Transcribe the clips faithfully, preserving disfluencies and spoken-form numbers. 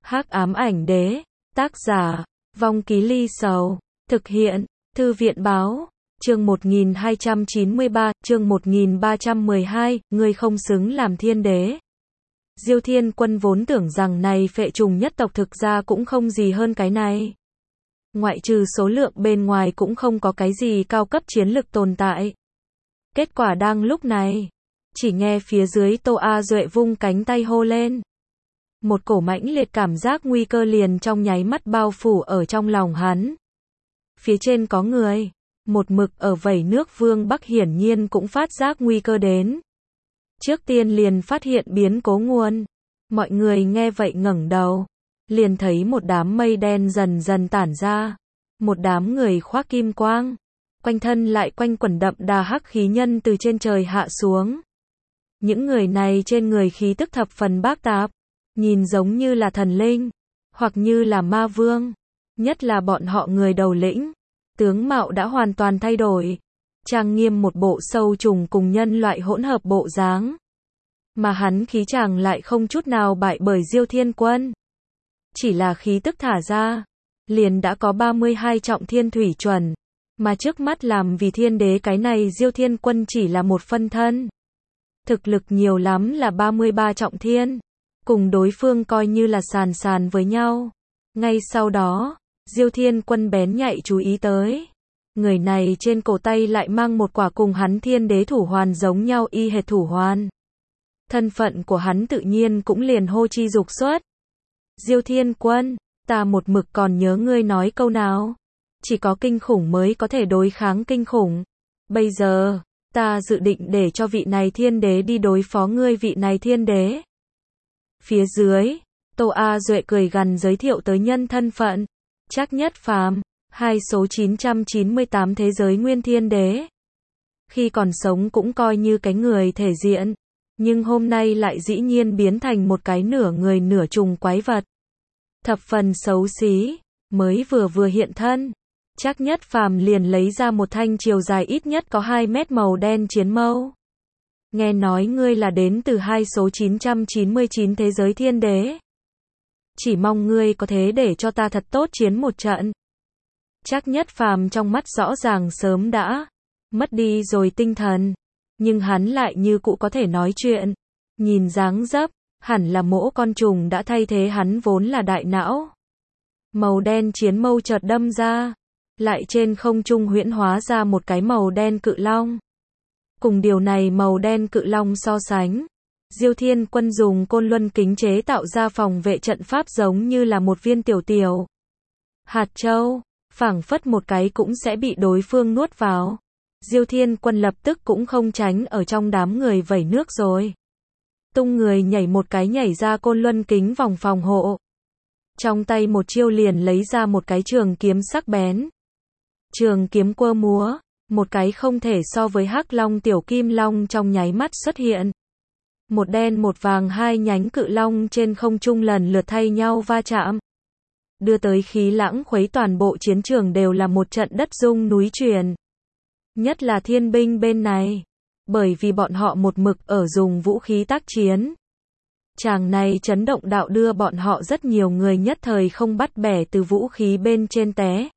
Hắc ám ảnh đế, tác giả, Vong Ký Ly Sầu, thực hiện, Thư viện báo, chương một nghìn hai trăm chín mươi ba, chương một nghìn ba trăm mười hai, ngươi không xứng làm thiên đế. Diêu Thiên Quân vốn tưởng rằng này phệ trùng nhất tộc thực ra cũng không gì hơn cái này. Ngoại trừ số lượng bên ngoài cũng không có cái gì cao cấp chiến lực tồn tại. Kết quả đang lúc này, chỉ nghe phía dưới Tô A Duệ vung cánh tay hô lên. Một cổ mãnh liệt cảm giác nguy cơ liền trong nháy mắt bao phủ ở trong lòng hắn. Phía trên có người, một mực ở vẩy nước Vương Bắc hiển nhiên cũng phát giác nguy cơ đến. Trước tiên liền phát hiện biến cố nguồn. Mọi người nghe vậy ngẩng đầu, liền thấy một đám mây đen dần dần tản ra. Một đám người khoác kim quang, quanh thân lại quanh quẩn đậm đà hắc khí nhân từ trên trời hạ xuống. Những người này trên người khí tức thập phần bác tạp, nhìn giống như là thần linh, hoặc như là ma vương. Nhất là bọn họ người đầu lĩnh, tướng mạo đã hoàn toàn thay đổi, trang nghiêm một bộ sâu trùng cùng nhân loại hỗn hợp bộ dáng. Mà hắn khí chàng lại không chút nào bại bởi Diêu Thiên Quân. Chỉ là khí tức thả ra, liền đã có ba mươi hai trọng thiên thủy chuẩn, mà trước mắt làm vì thiên đế cái này Diêu Thiên Quân chỉ là một phân thân. Thực lực nhiều lắm là ba mươi ba trọng thiên, cùng đối phương coi như là sàn sàn với nhau. Ngay sau đó, Diêu Thiên Quân bén nhạy chú ý tới. Người này trên cổ tay lại mang một quả cùng hắn thiên đế thủ hoàn giống nhau y hệt thủ hoàn. Thân phận của hắn tự nhiên cũng liền hô chi dục xuất. Diêu Thiên Quân, ta một mực còn nhớ ngươi nói câu nào. Chỉ có kinh khủng mới có thể đối kháng kinh khủng. Bây giờ, ta dự định để cho vị này thiên đế đi đối phó ngươi vị này thiên đế. Phía dưới, Tô A Duệ cười gằn giới thiệu tới nhân thân phận. Trác Nhất Phàm, hai số chín trăm chín mươi tám thế giới nguyên thiên đế. Khi còn sống cũng coi như cái người thể diện, nhưng hôm nay lại dĩ nhiên biến thành một cái nửa người nửa trùng quái vật. Thập phần xấu xí, mới vừa vừa hiện thân. Trác Nhất Phàm liền lấy ra một thanh chiều dài ít nhất có hai mét màu đen chiến mâu. Nghe nói ngươi là đến từ hai số chín trăm chín mươi chín thế giới thiên đế. Chỉ mong ngươi có thế để cho ta thật tốt chiến một trận. Trác Nhất Phàm trong mắt rõ ràng sớm đã mất đi rồi tinh thần, nhưng hắn lại như cũ có thể nói chuyện. Nhìn dáng dấp, hẳn là mỗ con trùng đã thay thế hắn vốn là đại não. Màu đen chiến mâu chợt đâm ra, lại trên không trung huyễn hóa ra một cái màu đen cự long. Cùng điều này màu đen cự long so sánh, Diêu Thiên Quân dùng côn luân kính chế tạo ra phòng vệ trận pháp giống như là một viên tiểu tiểu hạt châu, phảng phất một cái cũng sẽ bị đối phương nuốt vào. Diêu Thiên Quân lập tức cũng không tránh ở trong đám người vẩy nước rồi. Tung người nhảy một cái nhảy ra côn luân kính vòng phòng hộ. Trong tay một chiêu liền lấy ra một cái trường kiếm sắc bén. Trường kiếm quơ múa, một cái không thể so với hắc long tiểu kim long trong nháy mắt xuất hiện. Một đen một vàng hai nhánh cự long trên không trung lần lượt thay nhau va chạm. Đưa tới khí lãng khuấy toàn bộ chiến trường đều là một trận đất rung núi chuyển. Nhất là thiên binh bên này, bởi vì bọn họ một mực ở dùng vũ khí tác chiến. Chàng này chấn động đạo đưa bọn họ rất nhiều người nhất thời không bắt bẻ từ vũ khí bên trên té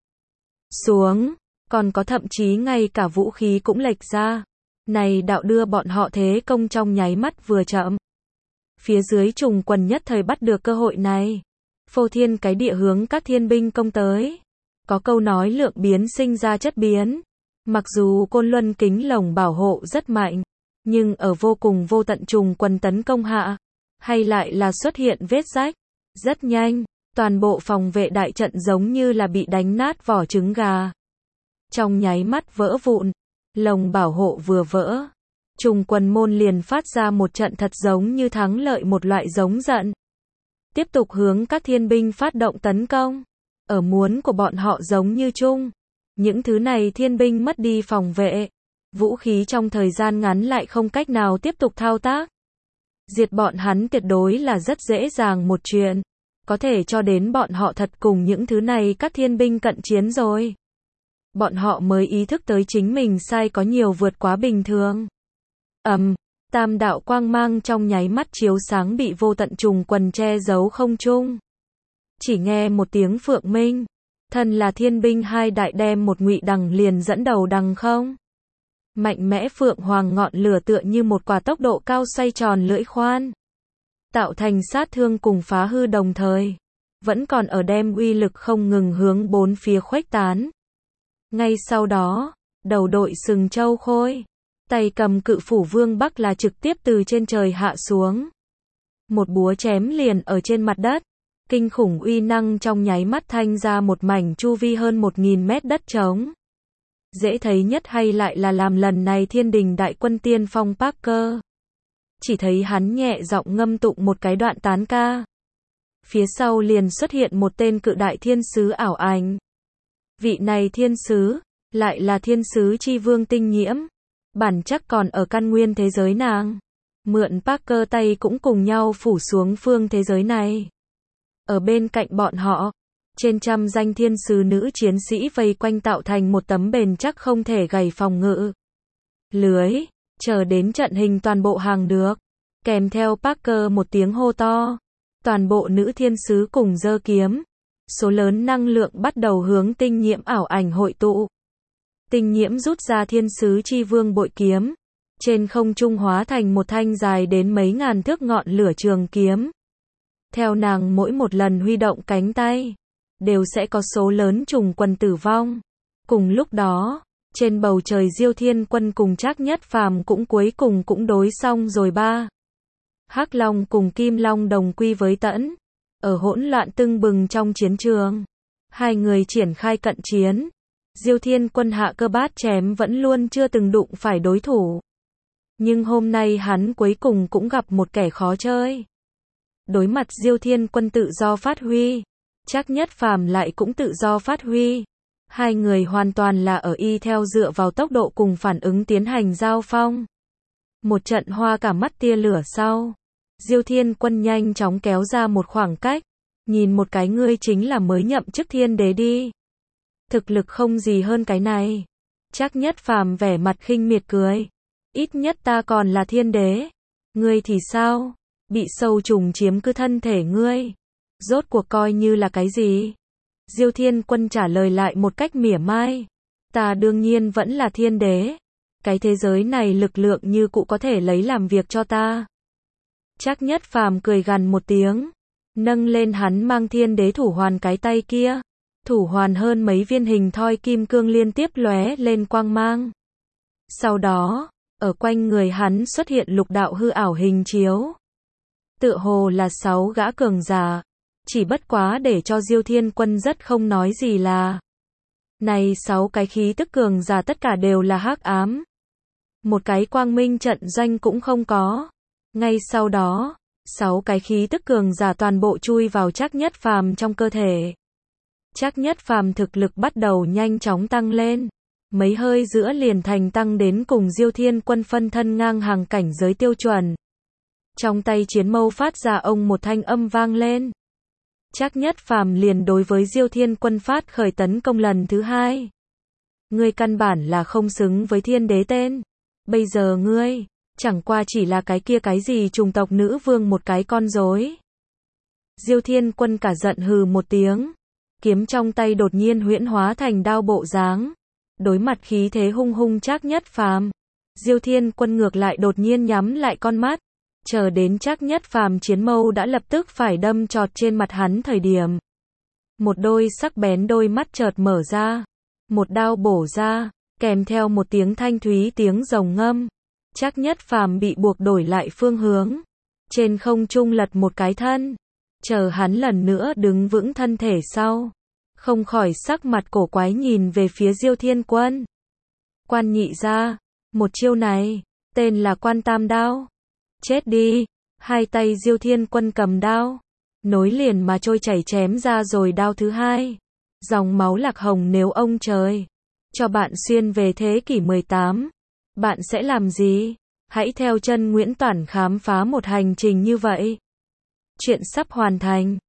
xuống, còn có thậm chí ngay cả vũ khí cũng lệch ra. Này đạo đưa bọn họ thế công trong nháy mắt vừa chậm. Phía dưới trùng quần nhất thời bắt được cơ hội này. Phô thiên cái địa hướng các thiên binh công tới. Có câu nói lượng biến sinh ra chất biến. Mặc dù côn luân kính lồng bảo hộ rất mạnh, nhưng ở vô cùng vô tận trùng quần tấn công hạ, hay lại là xuất hiện vết rách. Rất nhanh, toàn bộ phòng vệ đại trận giống như là bị đánh nát vỏ trứng gà. Trong nháy mắt vỡ vụn. Lồng bảo hộ vừa vỡ, trùng quần môn liền phát ra một trận thật giống như thắng lợi một loại giống giận. Tiếp tục hướng các thiên binh phát động tấn công. Ở muốn của bọn họ giống như chung. Những thứ này thiên binh mất đi phòng vệ. Vũ khí trong thời gian ngắn lại không cách nào tiếp tục thao tác. Diệt bọn hắn tuyệt đối là rất dễ dàng một chuyện. Có thể cho đến bọn họ thật cùng những thứ này các thiên binh cận chiến rồi. Bọn họ mới ý thức tới chính mình sai có nhiều vượt quá bình thường. Ầm, um, tam đạo quang mang trong nháy mắt chiếu sáng bị vô tận trùng quần che giấu không trung. Chỉ nghe một tiếng phượng minh, thân là thiên binh hai đại đem một ngụy đằng liền dẫn đầu đằng không. Mạnh mẽ phượng hoàng ngọn lửa tựa như một quả tốc độ cao xoay tròn lưỡi khoan, tạo thành sát thương cùng phá hư đồng thời, vẫn còn ở đem uy lực không ngừng hướng bốn phía khuếch tán. Ngay sau đó, đầu đội sừng châu khôi, tay cầm cự phủ vương bắc là trực tiếp từ trên trời hạ xuống. Một búa chém liền ở trên mặt đất, kinh khủng uy năng trong nháy mắt thanh ra một mảnh chu vi hơn một nghìn mét đất trống. Dễ thấy nhất hay lại là làm lần này thiên đình đại quân tiên phong Parker. Chỉ thấy hắn nhẹ giọng ngâm tụng một cái đoạn tán ca. Phía sau liền xuất hiện một tên cự đại thiên sứ ảo ảnh. Vị này thiên sứ, lại là thiên sứ chi vương Tinh Nhiễm. Bản chắc còn ở căn nguyên thế giới nàng. Mượn Parker tay cũng cùng nhau phủ xuống phương thế giới này. Ở bên cạnh bọn họ, trên trăm danh thiên sứ nữ chiến sĩ vây quanh tạo thành một tấm bền chắc không thể gầy phòng ngự lưới, chờ đến trận hình toàn bộ hàng được. Kèm theo Parker một tiếng hô to, toàn bộ nữ thiên sứ cùng giơ kiếm, số lớn năng lượng bắt đầu hướng Tinh Nhiễm ảo ảnh hội tụ. Tinh Nhiễm rút ra thiên sứ chi vương bội kiếm, trên không trung hóa thành một thanh dài đến mấy ngàn thước ngọn lửa trường kiếm. Theo nàng mỗi một lần huy động cánh tay, đều sẽ có số lớn trùng quân tử vong. Cùng lúc đó, trên bầu trời Diêu Thiên Quân cùng Trác Nhất Phàm cũng cuối cùng cũng đối xong rồi ba. Hắc Long cùng Kim Long đồng quy với tẫn. Ở hỗn loạn tưng bừng trong chiến trường, hai người triển khai cận chiến. Diêu Thiên Quân hạ cơ bát chém vẫn luôn chưa từng đụng phải đối thủ. Nhưng hôm nay hắn cuối cùng cũng gặp một kẻ khó chơi. Đối mặt Diêu Thiên Quân tự do phát huy, Trác Nhất Phàm lại cũng tự do phát huy. Hai người hoàn toàn là ở y theo dựa vào tốc độ cùng phản ứng tiến hành giao phong. Một trận hoa cả mắt tia lửa sau, Diêu Thiên Quân nhanh chóng kéo ra một khoảng cách, nhìn một cái ngươi chính là mới nhậm chức thiên đế đi. Thực lực không gì hơn cái này. Trác Nhất Phàm vẻ mặt khinh miệt cười. Ít nhất ta còn là thiên đế. Ngươi thì sao? Bị sâu trùng chiếm cứ thân thể ngươi. Rốt cuộc coi như là cái gì? Diêu Thiên Quân trả lời lại một cách mỉa mai. Ta đương nhiên vẫn là thiên đế. Cái thế giới này lực lượng như cụ có thể lấy làm việc cho ta. Trác Nhất Phàm cười gằn một tiếng, nâng lên hắn mang thiên đế thủ hoàn cái tay kia. Thủ hoàn hơn mấy viên hình thoi kim cương liên tiếp lóe lên quang mang. Sau đó, ở quanh người hắn xuất hiện lục đạo hư ảo hình chiếu. Tựa hồ là sáu gã cường giả. Chỉ bất quá để cho Diêu Thiên Quân rất không nói gì là, này sáu cái khí tức cường giả tất cả đều là hắc ám. Một cái quang minh trận doanh cũng không có. Ngay sau đó, sáu cái khí tức cường giả toàn bộ chui vào Trác Nhất Phàm trong cơ thể. Trác Nhất Phàm thực lực bắt đầu nhanh chóng tăng lên. Mấy hơi giữa liền thành tăng đến cùng Diêu Thiên Quân phân thân ngang hàng cảnh giới tiêu chuẩn. Trong tay chiến mâu phát ra ông một thanh âm vang lên. Trác Nhất Phàm liền đối với Diêu Thiên Quân phát khởi tấn công lần thứ hai. Ngươi căn bản là không xứng với thiên đế tên. Bây giờ ngươi, chẳng qua chỉ là cái kia cái gì trùng tộc nữ vương một cái con rối. Diêu Thiên Quân cả giận hừ một tiếng. Kiếm trong tay đột nhiên huyễn hóa thành đao bộ dáng. Đối mặt khí thế hung hung Trác Nhất Phàm, Diêu Thiên Quân ngược lại đột nhiên nhắm lại con mắt. Chờ đến Trác Nhất Phàm chiến mâu đã lập tức phải đâm chọt trên mặt hắn thời điểm. Một đôi sắc bén đôi mắt chợt mở ra. Một đao bổ ra, kèm theo một tiếng thanh thúy tiếng rồng ngâm. Trác Nhất Phàm bị buộc đổi lại phương hướng. Trên không trung lật một cái thân. Chờ hắn lần nữa đứng vững thân thể sau. Không khỏi sắc mặt cổ quái nhìn về phía Diêu Thiên Quân. Quan nhị ra, một chiêu này, tên là Quan Tam Đao. Chết đi, hai tay Diêu Thiên Quân cầm đao. Nối liền mà trôi chảy chém ra rồi đao thứ hai. Dòng máu lạc hồng nếu ông trời cho bạn xuyên về thế kỷ mười tám. Bạn sẽ làm gì? Hãy theo chân Nguyễn Toản khám phá một hành trình như vậy. Chuyện sắp hoàn thành.